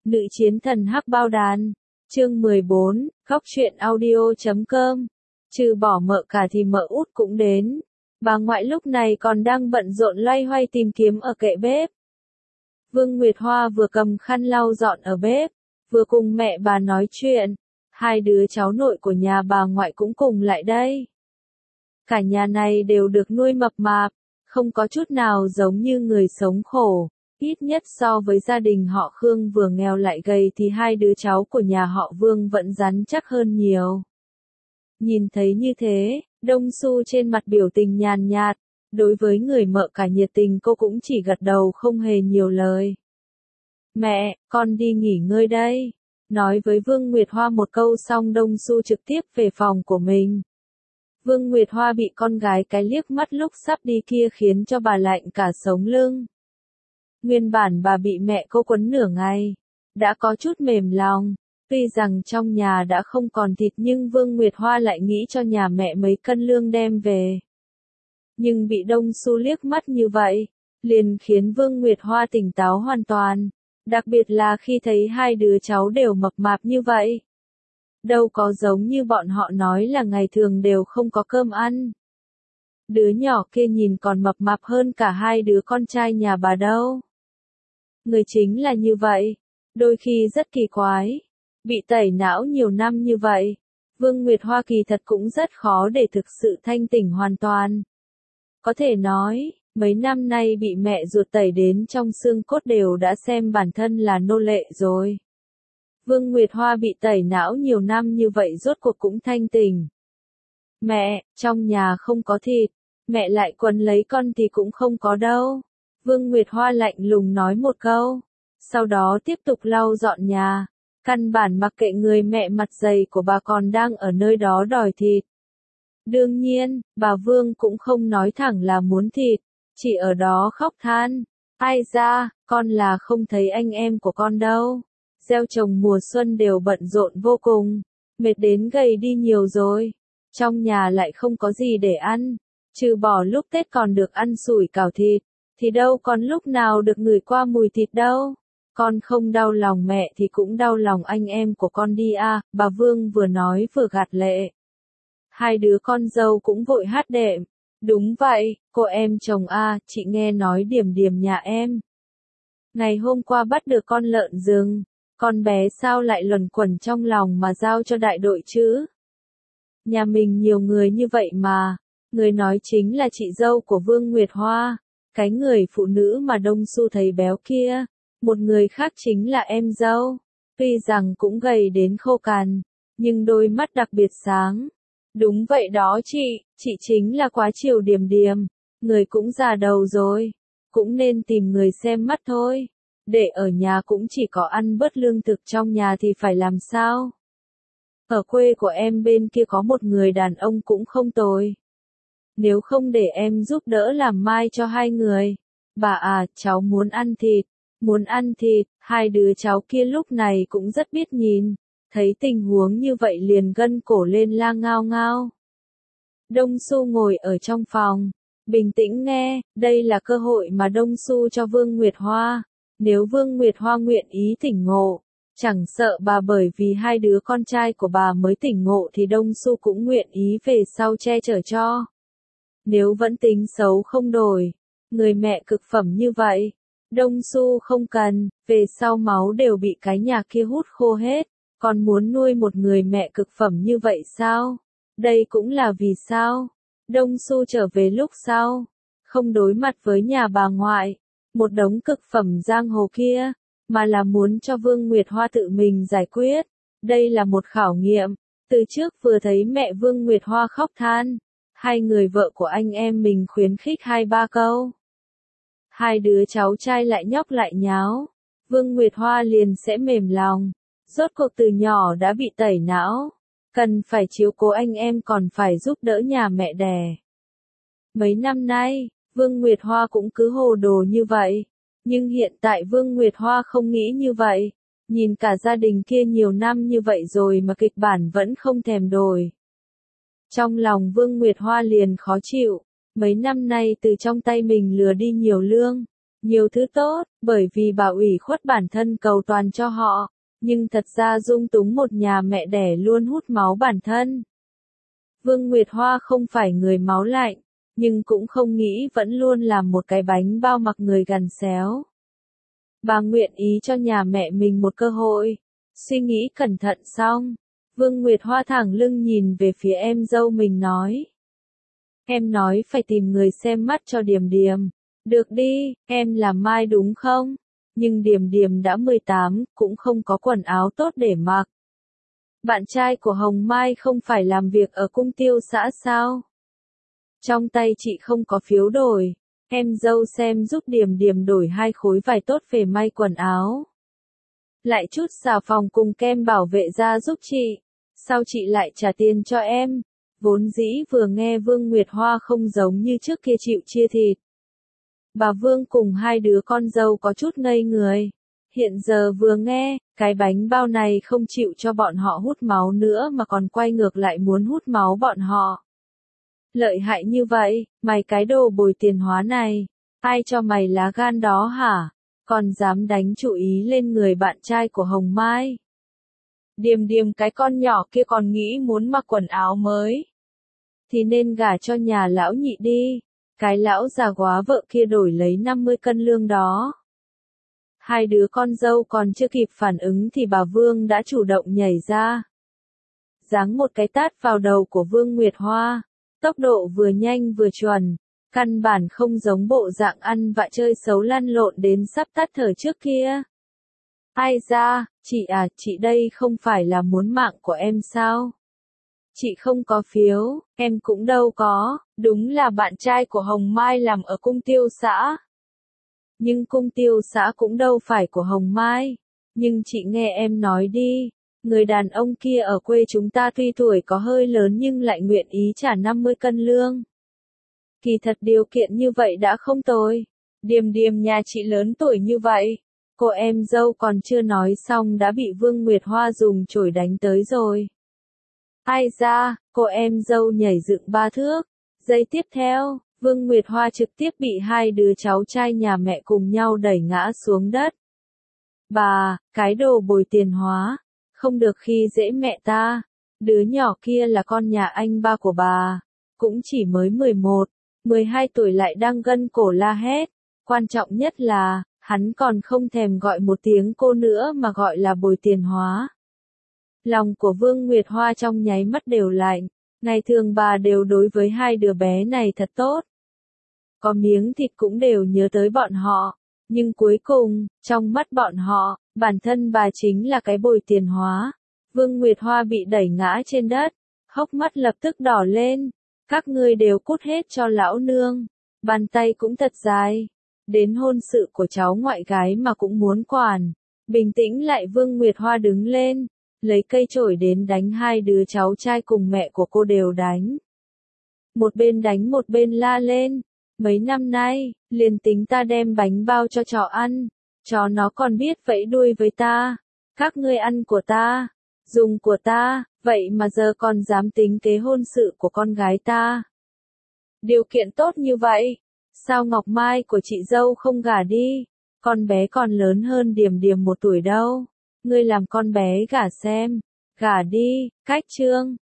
Nữ chiến thần hắc bao đàn. Chương 14, Góc truyện audio.com. Trừ bỏ mợ cả thì mợ út cũng đến. Bà ngoại lúc này còn đang bận rộn loay hoay tìm kiếm ở kệ bếp. Vương Nguyệt Hoa vừa cầm khăn lau dọn ở bếp, vừa cùng mẹ bà nói chuyện. Hai đứa cháu nội của nhà bà ngoại cũng cùng lại đây. Cả nhà này đều được nuôi mập mạp, không có chút nào giống như người sống khổ. Ít nhất so với gia đình họ Khương vừa nghèo lại gầy thì hai đứa cháu của nhà họ Vương vẫn rắn chắc hơn nhiều. Nhìn thấy như thế, Đông Xu trên mặt biểu tình nhàn nhạt, đối với người mợ cả nhiệt tình cô cũng chỉ gật đầu không hề nhiều lời. Mẹ, con đi nghỉ ngơi đây. Nói với Vương Nguyệt Hoa một câu xong Đông Xu trực tiếp về phòng của mình. Vương Nguyệt Hoa bị con gái cái liếc mắt lúc sắp đi kia khiến cho bà lạnh cả sống lưng. Nguyên bản bà bị mẹ cô quấn nửa ngày, đã có chút mềm lòng, tuy rằng trong nhà đã không còn thịt nhưng Vương Nguyệt Hoa lại nghĩ cho nhà mẹ mấy cân lương đem về. Nhưng bị Đông Xu liếc mắt như vậy, liền khiến Vương Nguyệt Hoa tỉnh táo hoàn toàn, đặc biệt là khi thấy hai đứa cháu đều mập mạp như vậy. Đâu có giống như bọn họ nói là ngày thường đều không có cơm ăn. Đứa nhỏ kia nhìn còn mập mạp hơn cả hai đứa con trai nhà bà đâu. Người chính là như vậy, đôi khi rất kỳ quái, bị tẩy não nhiều năm như vậy, Vương Nguyệt Hoa kỳ thật cũng rất khó để thực sự thanh tỉnh hoàn toàn. Có thể nói, mấy năm nay bị mẹ ruột tẩy đến trong xương cốt đều đã xem bản thân là nô lệ rồi. Vương Nguyệt Hoa bị tẩy não nhiều năm như vậy rốt cuộc cũng thanh tỉnh. Mẹ, trong nhà không có thịt, mẹ lại quấn lấy con thì cũng không có đâu. Vương Nguyệt Hoa lạnh lùng nói một câu, sau đó tiếp tục lau dọn nhà, căn bản mặc kệ người mẹ mặt dày của bà còn đang ở nơi đó đòi thịt. Đương nhiên, bà Vương cũng không nói thẳng là muốn thịt, chỉ ở đó khóc than, ai ra, con là không thấy anh em của con đâu. Gieo trồng mùa xuân đều bận rộn vô cùng, mệt đến gầy đi nhiều rồi, trong nhà lại không có gì để ăn, trừ bỏ lúc Tết còn được ăn sủi cảo thịt, thì đâu còn lúc nào được ngửi qua mùi thịt đâu. Con không đau lòng mẹ thì cũng đau lòng anh em của con đi à, bà Vương vừa nói vừa gạt lệ. Hai đứa con dâu cũng vội hát đệm, đúng vậy, cô em chồng à, chị nghe nói Điểm Điểm nhà em. Ngày hôm qua bắt được con lợn rừng. Con bé sao lại luẩn quẩn trong lòng mà giao cho đại đội chứ? Nhà mình nhiều người như vậy mà, người nói chính là chị dâu của Vương Nguyệt Hoa, cái người phụ nữ mà Đông Xu thấy béo kia, một người khác chính là em dâu, tuy rằng cũng gầy đến khô cằn, nhưng đôi mắt đặc biệt sáng. Đúng vậy đó chị chính là Quá Chiều Điềm Điềm, người cũng già đầu rồi, cũng nên tìm người xem mắt thôi. Để ở nhà cũng chỉ có ăn bớt lương thực trong nhà thì phải làm sao? Ở quê của em bên kia có một người đàn ông cũng không tồi. Nếu không để em giúp đỡ làm mai cho hai người. Bà à, cháu muốn ăn thịt, hai đứa cháu kia lúc này cũng rất biết nhìn. Thấy tình huống như vậy liền gân cổ lên la ngao ngao. Đông Xu ngồi ở trong phòng, bình tĩnh nghe, đây là cơ hội mà Đông Xu cho Vương Nguyệt Hoa. Nếu Vương Nguyệt Hoa nguyện ý tỉnh ngộ, chẳng sợ bà bởi vì hai đứa con trai của bà mới tỉnh ngộ thì Đông Xu cũng nguyện ý về sau che chở cho. Nếu vẫn tính xấu không đổi, người mẹ cực phẩm như vậy, Đông Xu không cần, về sau máu đều bị cái nhà kia hút khô hết, còn muốn nuôi một người mẹ cực phẩm như vậy sao? Đây cũng là vì sao? Đông Xu trở về lúc sau, không đối mặt với nhà bà ngoại. Một đống cực phẩm giang hồ kia, mà là muốn cho Vương Nguyệt Hoa tự mình giải quyết. Đây là một khảo nghiệm. Từ trước vừa thấy mẹ Vương Nguyệt Hoa khóc than, hai người vợ của anh em mình khuyến khích 2-3 câu. Hai đứa cháu trai lại nhóc lại nháo, Vương Nguyệt Hoa liền sẽ mềm lòng. Rốt cuộc từ nhỏ đã bị tẩy não, cần phải chiếu cố anh em còn phải giúp đỡ nhà mẹ đẻ. Mấy năm nay, Vương Nguyệt Hoa cũng cứ hồ đồ như vậy, nhưng hiện tại Vương Nguyệt Hoa không nghĩ như vậy, nhìn cả gia đình kia nhiều năm như vậy rồi mà kịch bản vẫn không thèm đổi. Trong lòng Vương Nguyệt Hoa liền khó chịu, mấy năm nay từ trong tay mình lừa đi nhiều lương, nhiều thứ tốt, bởi vì bà ủy khuất bản thân cầu toàn cho họ, nhưng thật ra dung túng một nhà mẹ đẻ luôn hút máu bản thân. Vương Nguyệt Hoa không phải người máu lạnh, nhưng cũng không nghĩ vẫn luôn làm một cái bánh bao mặc người gằn xéo. Bà nguyện ý cho nhà mẹ mình một cơ hội. Suy nghĩ cẩn thận xong, Vương Nguyệt Hoa thẳng lưng nhìn về phía em dâu mình nói. Em nói phải tìm người xem mắt cho Điềm Điềm. Được đi, em là Mai đúng không? Nhưng Điềm Điềm đã 18, cũng không có quần áo tốt để mặc. Bạn trai của Hồng Mai không phải làm việc ở cung tiêu xã sao? Trong tay chị không có phiếu đổi, em dâu xem giúp Điềm Điềm đổi 2 khối vải tốt về may quần áo. Lại chút xà phòng cùng kem bảo vệ da giúp chị, sau chị lại trả tiền cho em. Vốn dĩ vừa nghe Vương Nguyệt Hoa không giống như trước kia chịu chia thịt. Bà Vương cùng 2 đứa con dâu có chút ngây người. Hiện giờ vừa nghe, cái bánh bao này không chịu cho bọn họ hút máu nữa mà còn quay ngược lại muốn hút máu bọn họ. Lợi hại như vậy, mày cái đồ bồi tiền hóa này, ai cho mày lá gan đó hả? Còn dám đánh chủ ý lên người bạn trai của Hồng Mai. Điềm Điềm cái con nhỏ kia còn nghĩ muốn mặc quần áo mới. Thì nên gả cho nhà lão nhị đi. Cái lão già góa vợ kia đổi lấy 50 cân lương đó. 2 đứa con dâu còn chưa kịp phản ứng thì bà Vương đã chủ động nhảy ra. Giáng một cái tát vào đầu của Vương Nguyệt Hoa. Tốc độ vừa nhanh vừa chuẩn. Căn bản không giống bộ dạng ăn vạ chơi xấu lăn lộn đến sắp tắt thở trước kia. Ai ra, chị à, chị đây không phải là muốn mạng của em sao? Chị không có phiếu, em cũng đâu có, đúng là bạn trai của Hồng Mai làm ở cung tiêu xã. Nhưng cung tiêu xã cũng đâu phải của Hồng Mai. Nhưng chị nghe em nói đi, người đàn ông kia ở quê chúng ta tuy tuổi có hơi lớn nhưng lại nguyện ý trả 50 cân lương. Kỳ thật điều kiện như vậy đã không tồi. Điềm Điềm nhà chị lớn tuổi như vậy. Cô em dâu còn chưa nói xong đã bị Vương Nguyệt Hoa dùng chổi đánh tới rồi. Ai ra, cô em dâu nhảy dựng 3 thước. Giây tiếp theo, Vương Nguyệt Hoa trực tiếp bị 2 đứa cháu trai nhà mẹ cùng nhau đẩy ngã xuống đất. Bà, cái đồ bồi tiền hóa, không được khi dễ mẹ ta. Đứa nhỏ kia là con nhà anh ba của bà, cũng chỉ mới 11, 12 tuổi lại đang gân cổ la hét. Quan trọng nhất là, hắn còn không thèm gọi một tiếng cô nữa mà gọi là bồi tiền hóa. Lòng của Vương Nguyệt Hoa trong nháy mắt đều lạnh. Ngày thường bà đều đối với 2 đứa bé này thật tốt. Có miếng thịt cũng đều nhớ tới bọn họ. Nhưng cuối cùng, trong mắt bọn họ, bản thân bà chính là cái bồi tiền hóa. Vương Nguyệt Hoa bị đẩy ngã trên đất. Hốc mắt lập tức đỏ lên. Các ngươi đều cút hết cho lão nương. Bàn tay cũng thật dài. Đến hôn sự của cháu ngoại gái mà cũng muốn quản. Bình tĩnh lại Vương Nguyệt Hoa đứng lên. Lấy cây chổi đến đánh 2 đứa cháu trai cùng mẹ của cô đều đánh. Một bên đánh một bên la lên. Mấy năm nay, liền tính ta đem bánh bao cho chó ăn. Chó nó còn biết vẫy đuôi với ta. Các ngươi ăn của ta. Dùng của ta. Vậy mà giờ còn dám tính kế hôn sự của con gái ta. Điều kiện tốt như vậy. Sao Ngọc Mai của chị dâu không gả đi? Con bé còn lớn hơn Điềm Điềm 1 tuổi đâu. Ngươi làm con bé gả xem. Gả đi, cách chương.